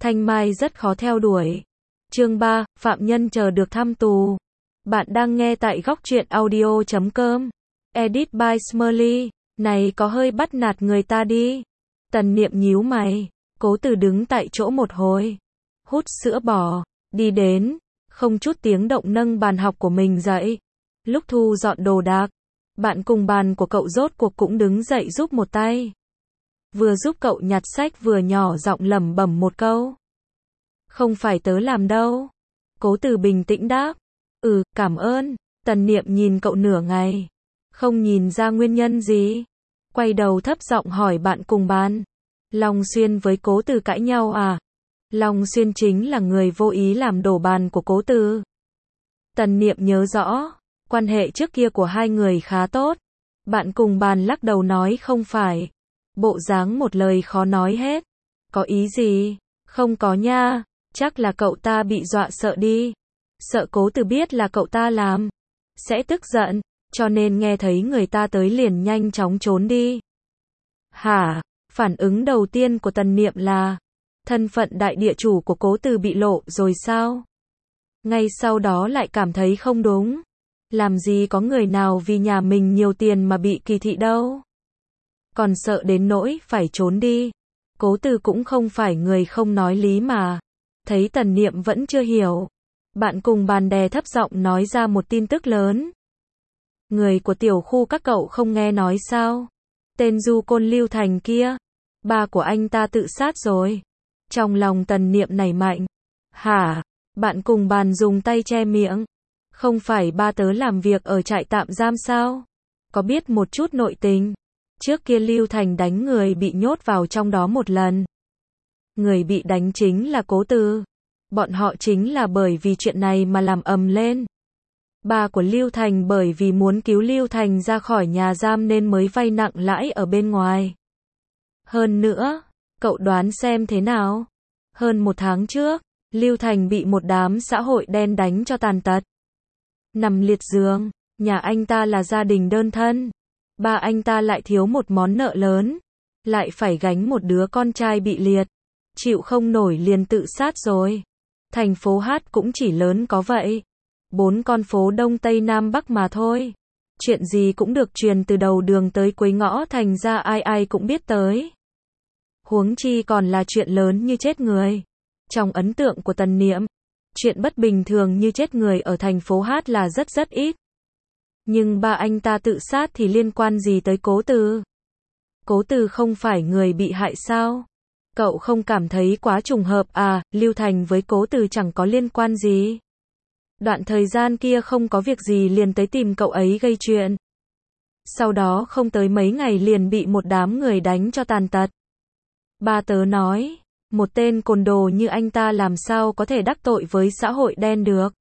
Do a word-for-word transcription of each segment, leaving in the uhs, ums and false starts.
Thanh Mai rất khó theo đuổi. Chương ba, phạm nhân chờ được thăm tù. Bạn đang nghe tại góc truyện audio chấm com. Edit by Smurly. Này có hơi bắt nạt người ta đi. Tần Niệm nhíu mày. Cố Từ đứng tại chỗ một hồi. Hút sữa bò. Đi đến. Không chút tiếng động nâng bàn học của mình dậy. Lúc thu dọn đồ đạc. Bạn cùng bàn của cậu rốt cuộc cũng đứng dậy giúp một tay. Vừa giúp cậu nhặt sách vừa nhỏ giọng lẩm bẩm một câu. Không phải tớ làm đâu. Cố Từ bình tĩnh đáp. Ừ, cảm ơn. Tần Niệm nhìn cậu nửa ngày. Không nhìn ra nguyên nhân gì. Quay đầu thấp giọng hỏi bạn cùng bàn. Long Xuyên với Cố Từ cãi nhau à? Long Xuyên chính là người vô ý làm đổ bàn của Cố Từ. Tần Niệm nhớ rõ. Quan hệ trước kia của hai người khá tốt. Bạn cùng bàn lắc đầu nói không phải. Bộ dáng một lời khó nói hết. Có ý gì? Không có nha. Chắc là cậu ta bị dọa sợ đi. Sợ Cố Từ biết là cậu ta làm. Sẽ tức giận. Cho nên nghe thấy người ta tới liền nhanh chóng trốn đi. Hả? Phản ứng đầu tiên của Tần Niệm là. Thân phận đại địa chủ của Cố Từ bị lộ rồi sao? Ngay sau đó lại cảm thấy không đúng. Làm gì có người nào vì nhà mình nhiều tiền mà bị kỳ thị đâu. Còn sợ đến nỗi phải trốn đi. Cố Từ cũng không phải người không nói lý mà. Thấy Tần Niệm vẫn chưa hiểu. Bạn cùng bàn đè thấp giọng nói ra một tin tức lớn. Người của tiểu khu các cậu không nghe nói sao? Tên du côn Lưu Thành kia. Ba của anh ta tự sát rồi. Trong lòng Tần Niệm nảy mạnh. Hả? Bạn cùng bàn dùng tay che miệng. Không phải ba tớ làm việc ở trại tạm giam sao? Có biết một chút nội tình. Trước kia Lưu Thành đánh người bị nhốt vào trong đó một lần. Người bị đánh chính là Cố Từ. Bọn họ chính là bởi vì chuyện này mà làm ầm lên. Ba của Lưu Thành bởi vì muốn cứu Lưu Thành ra khỏi nhà giam nên mới vay nặng lãi ở bên ngoài. Hơn nữa, cậu đoán xem thế nào? Hơn một tháng trước, Lưu Thành bị một đám xã hội đen đánh cho tàn tật. Nằm liệt giường, nhà anh ta là gia đình đơn thân. Ba anh ta lại thiếu một món nợ lớn. Lại phải gánh một đứa con trai bị liệt. Chịu không nổi liền tự sát rồi. Thành phố Hát cũng chỉ lớn có vậy. Bốn con phố Đông Tây Nam Bắc mà thôi. Chuyện gì cũng được truyền từ đầu đường tới cuối ngõ thành ra ai ai cũng biết tới. Huống chi còn là chuyện lớn như chết người. Trong ấn tượng của Tần Niệm, chuyện bất bình thường như chết người ở thành phố Hát là rất rất ít. Nhưng ba anh ta tự sát thì liên quan gì tới Cố Từ? Cố Từ không phải người bị hại sao? Cậu không cảm thấy quá trùng hợp à? Lưu Thành với Cố Từ chẳng có liên quan gì. Đoạn thời gian kia không có việc gì liền tới tìm cậu ấy gây chuyện. Sau đó không tới mấy ngày liền bị một đám người đánh cho tàn tật. Ba tớ nói, một tên côn đồ như anh ta làm sao có thể đắc tội với xã hội đen được.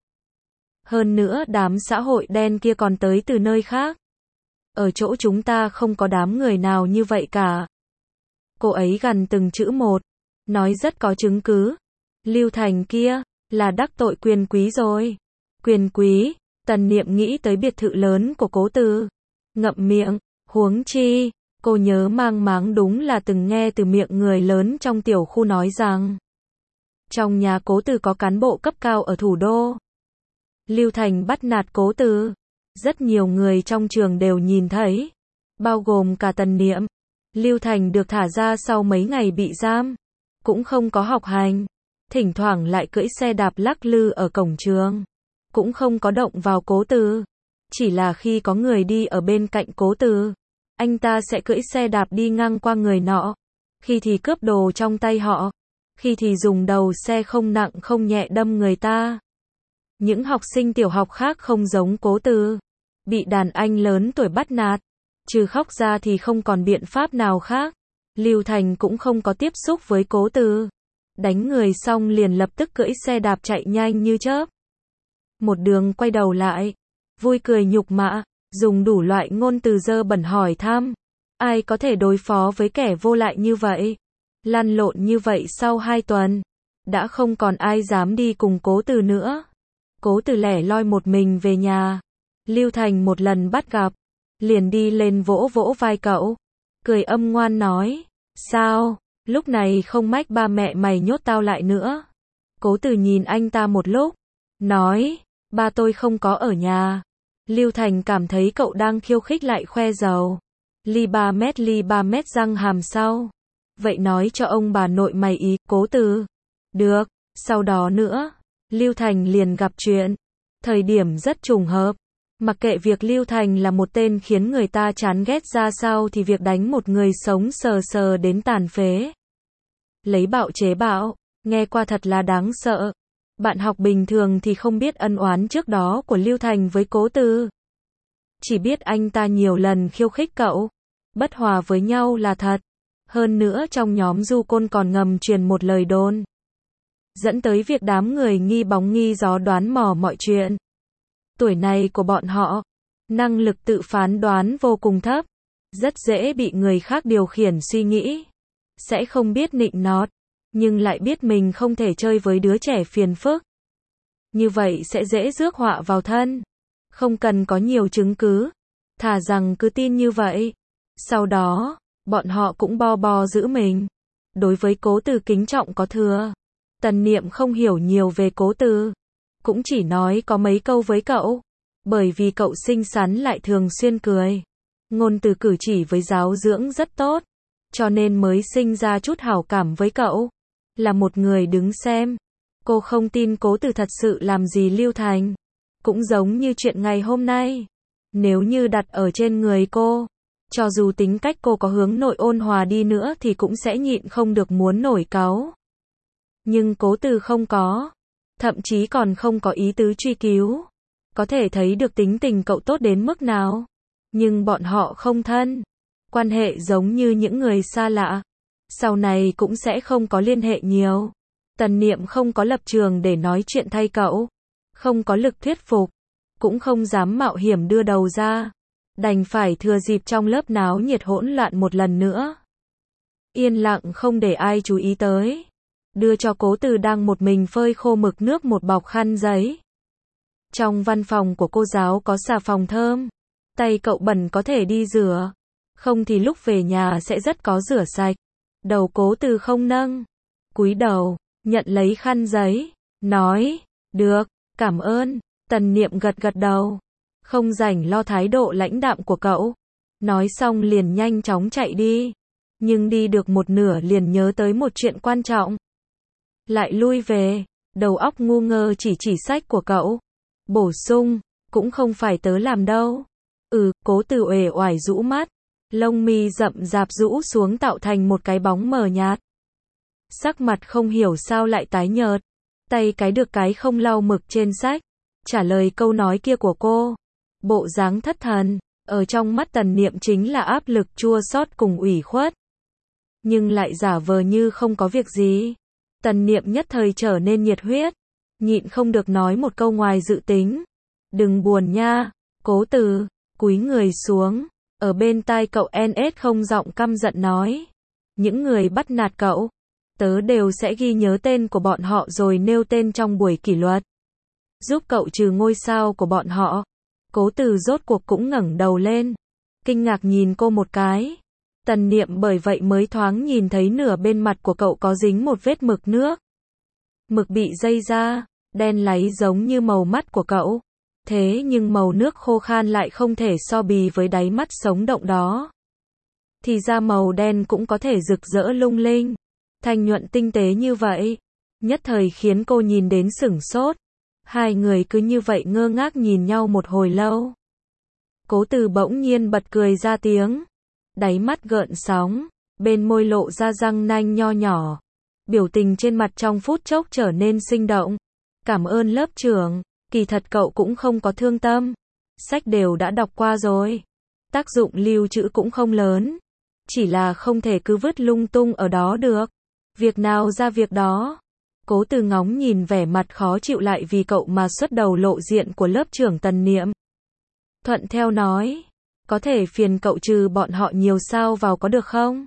Hơn nữa đám xã hội đen kia còn tới từ nơi khác. Ở chỗ chúng ta không có đám người nào như vậy cả. Cô ấy gằn từng chữ một, nói rất có chứng cứ. Lưu Thành kia, là đắc tội quyền quý rồi. Quyền quý, Tần Niệm nghĩ tới biệt thự lớn của Cố Từ. Ngậm miệng, huống chi, cô nhớ mang máng đúng là từng nghe từ miệng người lớn trong tiểu khu nói rằng. Trong nhà Cố Từ có cán bộ cấp cao ở thủ đô. Lưu Thành bắt nạt Cố Từ. Rất nhiều người trong trường đều nhìn thấy. Bao gồm cả Tần Niệm. Lưu Thành được thả ra sau mấy ngày bị giam. Cũng không có học hành. Thỉnh thoảng lại cưỡi xe đạp lắc lư ở cổng trường. Cũng không có động vào Cố Từ. Chỉ là khi có người đi ở bên cạnh Cố Từ, anh ta sẽ cưỡi xe đạp đi ngang qua người nọ. Khi thì cướp đồ trong tay họ. Khi thì dùng đầu xe không nặng không nhẹ đâm người ta. Những học sinh tiểu học khác không giống Cố Từ. Bị đàn anh lớn tuổi bắt nạt. Trừ khóc ra thì không còn biện pháp nào khác. Lưu Thành cũng không có tiếp xúc với Cố Từ. Đánh người xong liền lập tức cưỡi xe đạp chạy nhanh như chớp. Một đường quay đầu lại. Vui cười nhục mạ. Dùng đủ loại ngôn từ dơ bẩn hỏi thăm. Ai có thể đối phó với kẻ vô lại như vậy? Lăn lộn như vậy sau hai tuần. Đã không còn ai dám đi cùng Cố Từ nữa. Cố Từ lẻ loi một mình về nhà. Lưu Thành một lần bắt gặp. Liền đi lên vỗ vỗ vai cậu. Cười âm ngoan nói. Sao? Lúc này không mách ba mẹ mày nhốt tao lại nữa. Cố Từ nhìn anh ta một lúc, nói, ba tôi không có ở nhà. Lưu Thành cảm thấy cậu đang khiêu khích lại khoe giàu. Ly ba mét ly ba mét răng hàm sau. Vậy nói cho ông bà nội mày ý, Cố Từ. Được, sau đó nữa, Lưu Thành liền gặp chuyện. Thời điểm rất trùng hợp. Mặc kệ việc Lưu Thành là một tên khiến người ta chán ghét ra sao thì việc đánh một người sống sờ sờ đến tàn phế. Lấy bạo chế bạo, nghe qua thật là đáng sợ. Bạn học bình thường thì không biết ân oán trước đó của Lưu Thành với Cố Từ. Chỉ biết anh ta nhiều lần khiêu khích cậu. Bất hòa với nhau là thật. Hơn nữa trong nhóm du côn còn ngầm truyền một lời đồn. Dẫn tới việc đám người nghi bóng nghi gió đoán mò mọi chuyện. Tuổi này của bọn họ, năng lực tự phán đoán vô cùng thấp. Rất dễ bị người khác điều khiển suy nghĩ. Sẽ không biết nịnh nọt, nhưng lại biết mình không thể chơi với đứa trẻ phiền phức. Như vậy sẽ dễ rước họa vào thân. Không cần có nhiều chứng cứ. Thà rằng cứ tin như vậy. Sau đó, bọn họ cũng bo bo giữ mình. Đối với Cố Từ kính trọng có thừa. Tần Niệm không hiểu nhiều về Cố Từ. Cũng chỉ nói có mấy câu với cậu. Bởi vì cậu xinh xắn lại thường xuyên cười. Ngôn từ cử chỉ với giáo dưỡng rất tốt. Cho nên mới sinh ra chút hảo cảm với cậu. Là một người đứng xem. Cô không tin Cố Từ thật sự làm gì Lưu Thành. Cũng giống như chuyện ngày hôm nay. Nếu như đặt ở trên người cô, cho dù tính cách cô có hướng nội ôn hòa đi nữa thì cũng sẽ nhịn không được muốn nổi cáu. Nhưng Cố Từ không có. Thậm chí còn không có ý tứ truy cứu. Có thể thấy được tính tình cậu tốt đến mức nào. Nhưng bọn họ không thân. Quan hệ giống như những người xa lạ. Sau này cũng sẽ không có liên hệ nhiều. Tần Niệm không có lập trường để nói chuyện thay cậu. Không có lực thuyết phục. Cũng không dám mạo hiểm đưa đầu ra. Đành phải thừa dịp trong lớp náo nhiệt hỗn loạn một lần nữa. Yên lặng không để ai chú ý tới. Đưa cho Cố Từ đang một mình phơi khô mực nước một bọc khăn giấy. Trong văn phòng của cô giáo có xà phòng thơm. Tay cậu bẩn có thể đi rửa. Không thì lúc về nhà sẽ rất có rửa sạch. Đầu Cố Từ không nâng. Cúi đầu, nhận lấy khăn giấy. Nói, được, cảm ơn. Tần Niệm gật gật đầu. Không rảnh lo thái độ lãnh đạm của cậu. Nói xong liền nhanh chóng chạy đi. Nhưng đi được một nửa liền nhớ tới một chuyện quan trọng. Lại lui về. Đầu óc ngu ngơ chỉ chỉ sách của cậu. Bổ sung, cũng không phải tớ làm đâu. Ừ, Cố Từ uể oải rũ mắt. Lông mi rậm rạp rũ xuống tạo thành một cái bóng mờ nhạt. Sắc mặt không hiểu sao lại tái nhợt. Tay cái được cái không lau mực trên sách. Trả lời câu nói kia của cô. Bộ dáng thất thần. Ở trong mắt Tần Niệm chính là áp lực chua xót cùng ủy khuất. Nhưng lại giả vờ như không có việc gì. Tần Niệm nhất thời trở nên nhiệt huyết. Nhịn không được nói một câu ngoài dự tính. Đừng buồn nha. Cố Từ, cúi người xuống. Ở bên tai cậu en ét không giọng căm giận nói. Những người bắt nạt cậu. Tớ đều sẽ ghi nhớ tên của bọn họ rồi nêu tên trong buổi kỷ luật. Giúp cậu trừ ngôi sao của bọn họ. Cố Từ rốt cuộc cũng ngẩng đầu lên. Kinh ngạc nhìn cô một cái. Tần Niệm bởi vậy mới thoáng nhìn thấy nửa bên mặt của cậu có dính một vết mực nước. Mực bị dây ra, đen láy giống như màu mắt của cậu. Thế nhưng màu nước khô khan lại không thể so bì với đáy mắt sống động đó. Thì ra màu đen cũng có thể rực rỡ lung linh. Thanh nhuận tinh tế như vậy. Nhất thời khiến cô nhìn đến sửng sốt. Hai người cứ như vậy ngơ ngác nhìn nhau một hồi lâu. Cố Từ bỗng nhiên bật cười ra tiếng. Đáy mắt gợn sóng. Bên môi lộ ra răng nanh nho nhỏ. Biểu tình trên mặt trong phút chốc trở nên sinh động. Cảm ơn lớp trưởng. Kỳ thật cậu cũng không có thương tâm. Sách đều đã đọc qua rồi. Tác dụng lưu trữ cũng không lớn. Chỉ là không thể cứ vứt lung tung ở đó được. Việc nào ra việc đó. Cố Từ ngóng nhìn vẻ mặt khó chịu lại vì cậu mà xuất đầu lộ diện của lớp trưởng Tần Niệm. Thuận theo nói. Có thể phiền cậu trừ bọn họ nhiều sao vào có được không?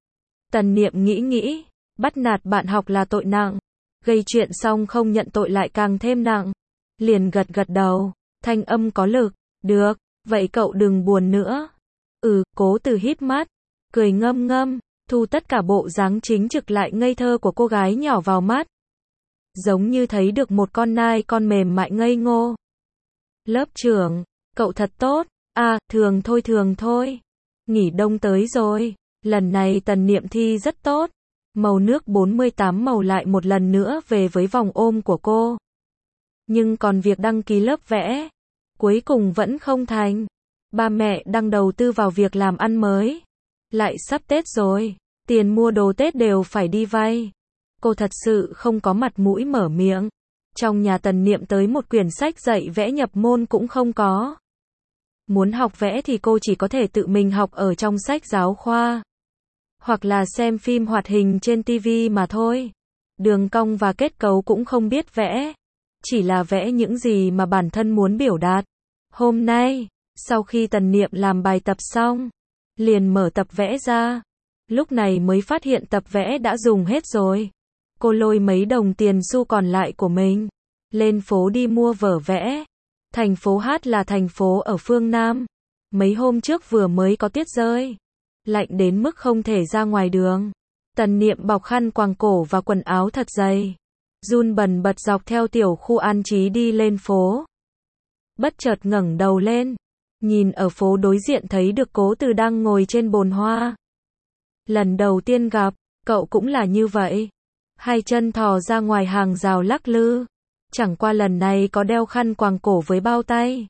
Tần Niệm nghĩ nghĩ. Bắt nạt bạn học là tội nặng. Gây chuyện xong không nhận tội lại càng thêm nặng. Liền gật gật đầu. Thanh âm có lực. Được, vậy cậu đừng buồn nữa. Ừ, Cố Từ híp mắt. Cười ngâm ngâm. thu tất cả bộ dáng chính trực lại ngây thơ của cô gái nhỏ vào mắt. Giống như thấy được một con nai con mềm mại ngây ngô. Lớp trưởng, cậu thật tốt, à, thường thôi thường thôi. Nghỉ đông tới rồi, lần này Tần Niệm thi rất tốt. Màu nước bốn mươi tám màu lại một lần nữa về với vòng ôm của cô. Nhưng còn việc đăng ký lớp vẽ, cuối cùng vẫn không thành. Ba mẹ đang đầu tư vào việc làm ăn mới. Lại sắp Tết rồi, tiền mua đồ Tết đều phải đi vay. Cô thật sự không có mặt mũi mở miệng. Trong nhà Tần Niệm tới một quyển sách dạy vẽ nhập môn cũng không có. Muốn học vẽ thì cô chỉ có thể tự mình học ở trong sách giáo khoa. Hoặc là xem phim hoạt hình trên ti vi mà thôi. Đường cong và kết cấu cũng không biết vẽ. Chỉ là vẽ những gì mà bản thân muốn biểu đạt. Hôm nay, sau khi Tần Niệm làm bài tập xong, liền mở tập vẽ ra. Lúc này mới phát hiện tập vẽ đã dùng hết rồi. Cô lôi mấy đồng tiền xu còn lại của mình, lên phố đi mua vở vẽ. Thành phố Hát là thành phố ở phương Nam. Mấy hôm trước vừa mới có tuyết rơi. Lạnh đến mức không thể ra ngoài đường. Tần Niệm bọc khăn quàng cổ và quần áo thật dày. Run bần bật dọc theo tiểu khu An Trí đi lên phố. Bất chợt ngẩng đầu lên. Nhìn ở phố đối diện thấy được Cố Từ đang ngồi trên bồn hoa. Lần đầu tiên gặp, cậu cũng là như vậy. Hai chân thò ra ngoài hàng rào lắc lư. Chẳng qua lần này có đeo khăn quàng cổ với bao tay.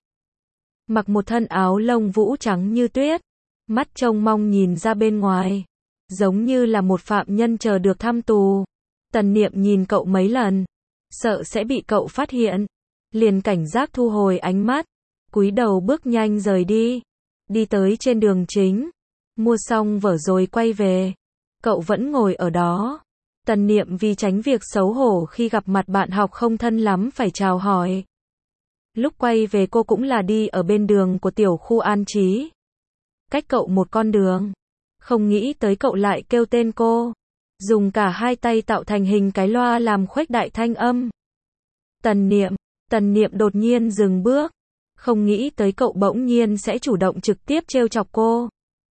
Mặc một thân áo lông vũ trắng như tuyết. Mắt trông mong nhìn ra bên ngoài. Giống như là một phạm nhân chờ được thăm tù. Tần Niệm nhìn cậu mấy lần. Sợ sẽ bị cậu phát hiện. Liền cảnh giác thu hồi ánh mắt. Cúi đầu bước nhanh rời đi. Đi tới trên đường chính. Mua xong vở rồi quay về. Cậu vẫn ngồi ở đó. Tần Niệm vì tránh việc xấu hổ khi gặp mặt bạn học không thân lắm phải chào hỏi. Lúc quay về cô cũng là đi ở bên đường của tiểu khu An Trí. Cách cậu một con đường. Không nghĩ tới cậu lại kêu tên cô. Dùng cả hai tay tạo thành hình cái loa làm khuếch đại thanh âm. Tần Niệm, Tần Niệm đột nhiên dừng bước. Không nghĩ tới cậu bỗng nhiên sẽ chủ động trực tiếp trêu chọc cô.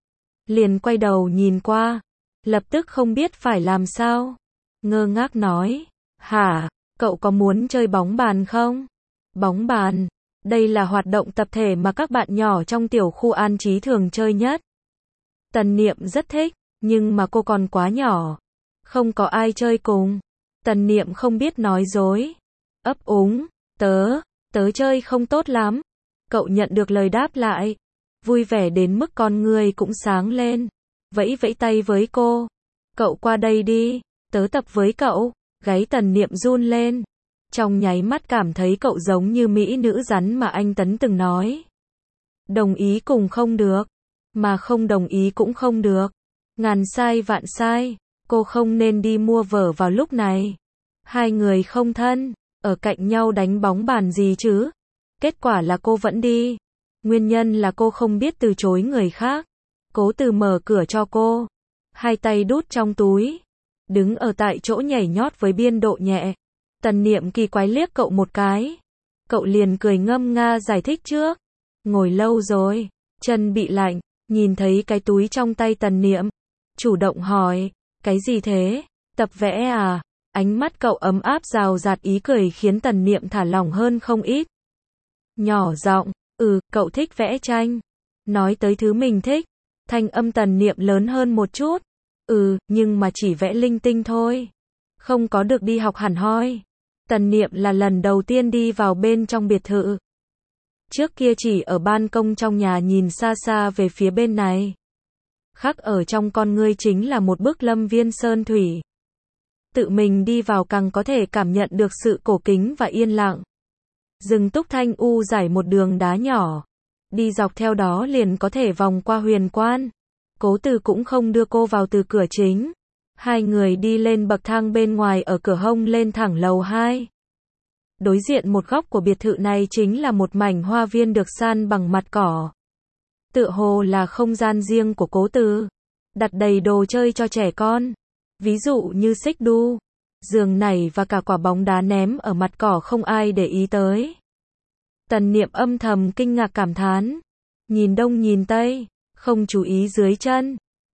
Liền quay đầu nhìn qua. Lập tức không biết phải làm sao. Ngơ ngác nói. Hả, cậu có muốn chơi bóng bàn không? Bóng bàn. Đây là hoạt động tập thể mà các bạn nhỏ trong tiểu khu An Trí thường chơi nhất. Tần Niệm rất thích, nhưng mà cô còn quá nhỏ. Không có ai chơi cùng. Tần Niệm không biết nói dối. Ấp úng, tớ, tớ chơi không tốt lắm. Cậu nhận được lời đáp lại. Vui vẻ đến mức con người cũng sáng lên. Vẫy vẫy tay với cô. Cậu qua đây đi, tớ tập với cậu. Gáy Tần Niệm run lên. Trong nháy mắt cảm thấy cậu giống như mỹ nữ rắn mà anh Tấn từng nói. Đồng ý cùng không được. Mà không đồng ý cũng không được. Ngàn sai vạn sai. Cô không nên đi mua vở vào lúc này. Hai người không thân. Ở cạnh nhau đánh bóng bàn gì chứ. Kết quả là cô vẫn đi. Nguyên nhân là cô không biết từ chối người khác. Cố Từ mở cửa cho cô. Hai tay đút trong túi. Đứng ở tại chỗ nhảy nhót với biên độ nhẹ. Tần Niệm kỳ quái liếc cậu một cái. Cậu liền cười ngâm nga giải thích trước. Ngồi lâu rồi. Chân bị lạnh. Nhìn thấy cái túi trong tay Tần Niệm. Chủ động hỏi. Cái gì thế? Tập vẽ à? Ánh mắt cậu ấm áp rào rạt ý cười khiến Tần Niệm thả lỏng hơn không ít. Nhỏ giọng. Ừ, cậu thích vẽ tranh. Nói tới thứ mình thích. Thanh âm Tần Niệm lớn hơn một chút. Ừ, nhưng mà chỉ vẽ linh tinh thôi. Không có được đi học hẳn hoi. Tần Niệm là lần đầu tiên đi vào bên trong biệt thự. Trước kia chỉ ở ban công trong nhà nhìn xa xa về phía bên này. Khắc ở trong con ngươi chính là một bức lâm viên sơn thủy. Tự mình đi vào càng có thể cảm nhận được sự cổ kính và yên lặng. Rừng túc thanh u dải một đường đá nhỏ. Đi dọc theo đó liền có thể vòng qua huyền quan. Cố Từ cũng không đưa cô vào từ cửa chính. Hai người đi lên bậc thang bên ngoài ở cửa hông lên thẳng lầu hai. Đối diện một góc của biệt thự này chính là một mảnh hoa viên được san bằng mặt cỏ. Tựa hồ là không gian riêng của Cố Từ. Đặt đầy đồ chơi cho trẻ con. Ví dụ như xích đu, giường nảy và cả quả bóng đá ném ở mặt cỏ không ai để ý tới. Tần Niệm âm thầm kinh ngạc cảm thán. Nhìn đông nhìn tây, không chú ý dưới chân.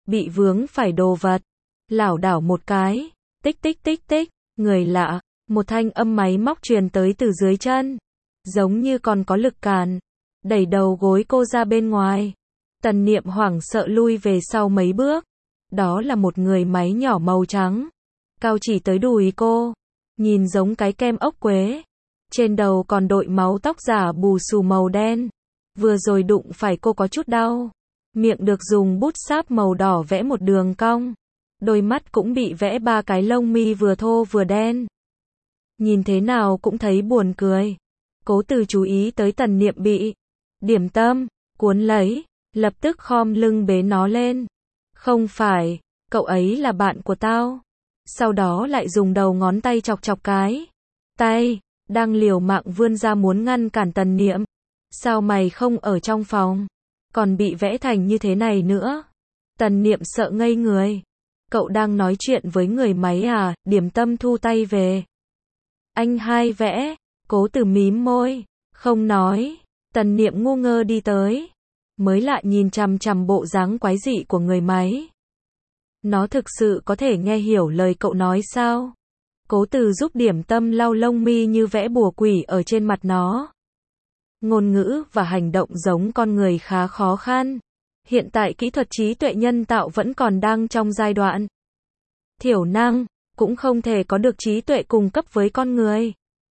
bị vướng phải đồ vật, lảo đảo một cái, tích tích tích tích, người lạ, một thanh âm máy móc truyền tới từ dưới chân, giống như còn có lực cản, đẩy đầu gối cô ra bên ngoài. Tần Niệm hoảng sợ lui về sau mấy bước, đó là một người máy nhỏ màu trắng, cao chỉ tới đùi cô, nhìn giống cái kem ốc quế, trên đầu còn đội máu tóc giả bù xù màu đen, vừa rồi đụng phải cô có chút đau, miệng được dùng bút sáp màu đỏ vẽ một đường cong, đôi mắt cũng bị vẽ ba cái lông mi vừa thô vừa đen. Nhìn thế nào cũng thấy buồn cười. Cố Từ chú ý tới Tần Niệm bị điểm tâm cuốn lấy, lập tức khom lưng bế nó lên. Không phải, cậu ấy là bạn của tao. Sau đó lại dùng đầu ngón tay chọc chọc cái tay, đang liều mạng vươn ra muốn ngăn cản Tần Niệm. Sao mày không ở trong phòng, còn bị vẽ thành như thế này nữa? Tần Niệm sợ ngây người. Cậu đang nói chuyện với người máy à? Điểm tâm thu tay về. Anh hai vẽ. Cố Từ mím môi, không nói. Tần Niệm ngu ngơ đi tới, mới lại nhìn chằm chằm bộ dáng quái dị của người máy. Nó thực sự có thể nghe hiểu lời cậu nói sao? Cố Từ giúp điểm tâm lau lông mi như vẽ bùa quỷ ở trên mặt nó. Ngôn ngữ và hành động giống con người khá khó khăn. Hiện tại kỹ thuật trí tuệ nhân tạo vẫn còn đang trong giai đoạn thiểu năng, cũng không thể có được trí tuệ cùng cấp với con người.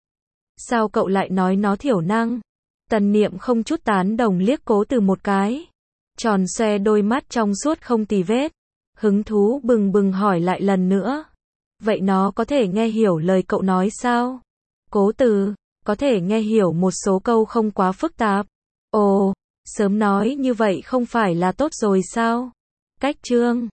Sao cậu lại nói nó thiểu năng? Tần Niệm không chút tán đồng liếc Cố Từ một cái, tròn xoe đôi mắt trong suốt không tì vết, hứng thú bừng bừng hỏi lại lần nữa. Vậy nó có thể nghe hiểu lời cậu nói sao? Cố Từ, có thể nghe hiểu một số câu không quá phức tạp. Ồ, sớm nói như vậy không phải là tốt rồi sao? Cách chương